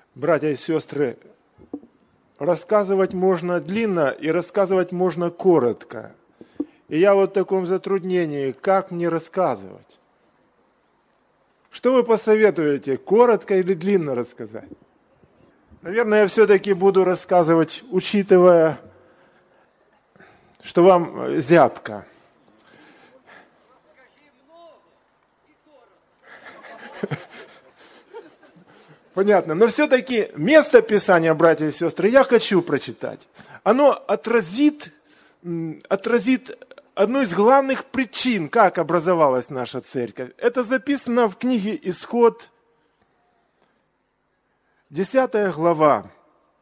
Братья и сестры, рассказывать можно длинно и рассказывать можно коротко. И я вот в таком затруднении, как мне рассказывать? Что вы посоветуете, коротко или длинно рассказать? Наверное, я все-таки буду рассказывать, учитывая, что вам зябко. Понятно, но все-таки место Писания, братья и сестры, я хочу прочитать. Оно отразит одну из главных причин, как образовалась наша церковь. Это записано в книге «Исход», 10 глава.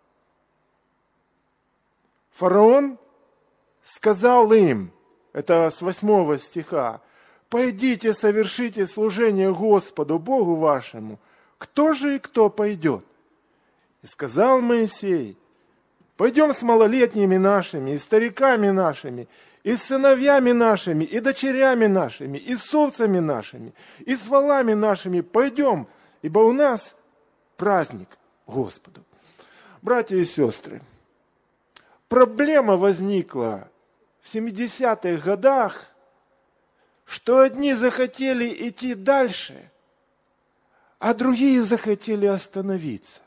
Фараон сказал им, это с 8 стиха, «Пойдите, совершите служение Господу, Богу вашему. Кто же и кто пойдет?» И сказал Моисей, «Пойдем с малолетними нашими, и стариками нашими, и с сыновьями нашими, и дочерями нашими, и с овцами нашими, и с волами нашими, пойдем, ибо у нас праздник Господу». Братья и сестры, проблема возникла в 70-х годах, что одни захотели идти дальше, а другие захотели остановиться.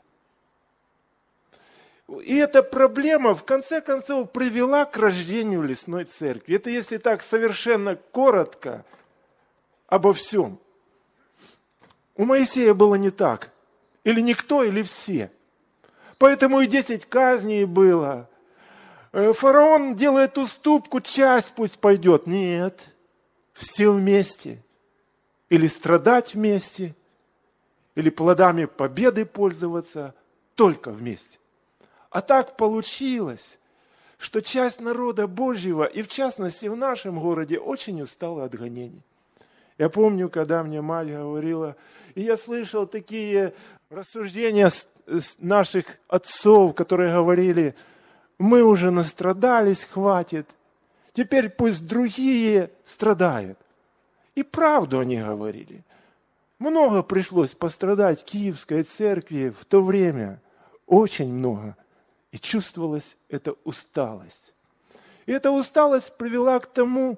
И эта проблема, в конце концов, привела к рождению Лесной Церкви. Это если так совершенно коротко обо всем. У Моисея было не так. Или никто, или все. Поэтому и 10 казней было. Фараон делает уступку, часть пусть пойдет. Нет, все вместе. Или страдать вместе, или плодами победы пользоваться, только вместе. А так получилось, что часть народа Божьего, и в частности в нашем городе, очень устала от гонений. Я помню, когда мне мать говорила, и я слышал такие рассуждения наших отцов, которые говорили, мы уже настрадались, хватит, теперь пусть другие страдают. И правду они говорили. Много пришлось пострадать Киевской церкви в то время, очень много. И чувствовалась эта усталость. И эта усталость привела к тому,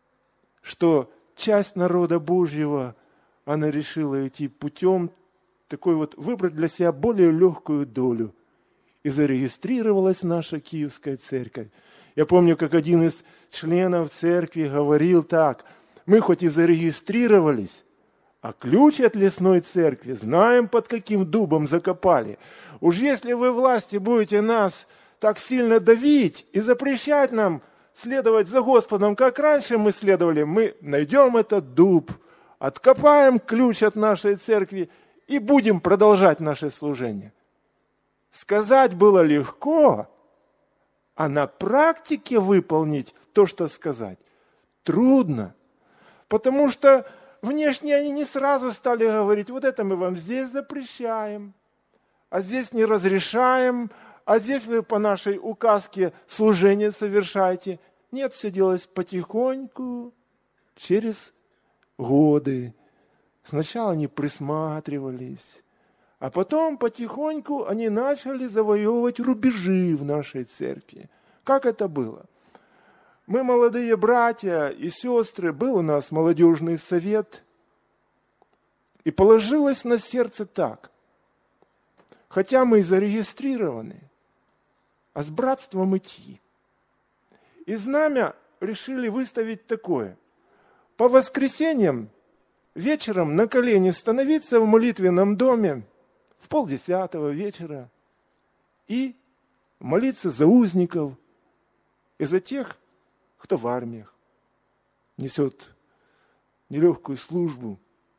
что часть народа Божьего, она решила идти путем, такой вот, выбрать для себя более легкую долю. И зарегистрировалась наша Киевская церковь. Я помню, как один из членов церкви говорил так, мы хоть и зарегистрировались, а ключ от Лесной Церкви знаем, под каким дубом закопали. Уж если вы, власти, будете нас так сильно давить и запрещать нам следовать за Господом, как раньше мы следовали, мы найдем этот дуб, откопаем ключ от нашей церкви и будем продолжать наше служение. Сказать было легко, а на практике выполнить то, что сказать, трудно. Потому что внешне они не сразу стали говорить, вот это мы вам здесь запрещаем, а здесь не разрешаем, а здесь вы по нашей указке служение совершаете. Нет, все делалось потихоньку, через годы. Сначала они присматривались, а потом потихоньку они начали завоевывать рубежи в нашей церкви. Как это было? Мы, молодые братья и сестры, был у нас молодежный совет, и положилось на сердце так. Хотя мы и зарегистрированы, а с братством идти. И знамя решили выставить такое. По воскресеньям вечером на колени становиться в молитвенном доме в 9:30 вечера и молиться за узников и за тех, кто в армиях несет нелегкую службу.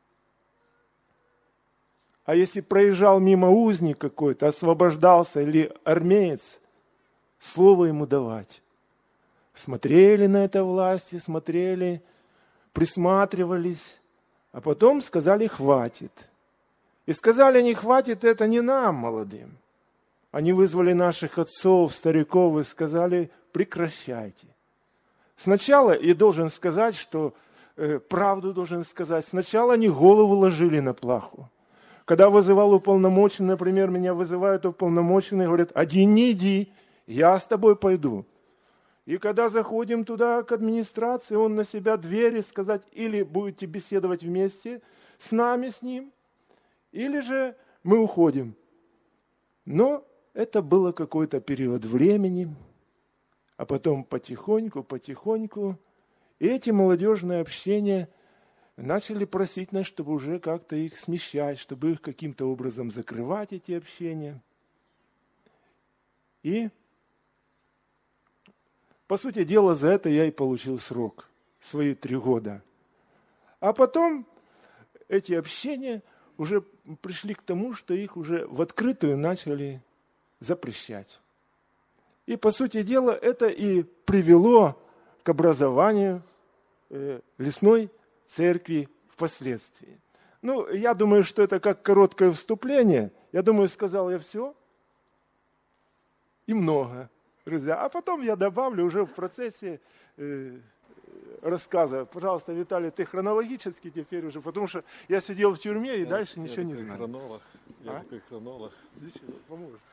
А если проезжал мимо узник какой-то, освобождался, или армеец, слово ему давать. Смотрели на это власти, смотрели, присматривались, а потом сказали «хватит». И сказали они «хватит» это не нам, молодым. Они вызвали наших отцов, стариков и сказали «прекращайте». Сначала, и должен сказать, что правду должен сказать, сначала они голову ложили на плаху. Когда вызывал уполномоченный, например, меня вызывают уполномоченные, говорят, один не иди, я с тобой пойду. И когда заходим туда к администрации, он на себя двери сказать, или будете беседовать вместе с нами, с ним, или же мы уходим. Но это было какой-то период времени, а потом потихоньку, и эти молодежные общения начали просить нас, чтобы уже как-то их смещать, чтобы их каким-то образом закрывать, эти общения. И, по сути дела, за это я и получил срок, свои 3 года. А потом эти общения уже пришли к тому, что их уже в открытую начали запрещать. И, по сути дела, это и привело к образованию лесной церкви впоследствии. Ну, я думаю, что это как короткое вступление. Я думаю, сказал я все и много, друзья. А потом я добавлю уже в процессе рассказа. Пожалуйста, Виталий, ты хронологически теперь уже, потому что я сидел в тюрьме и дальше ничего не знаю. Я такой хронолог. Ничего, поможешь.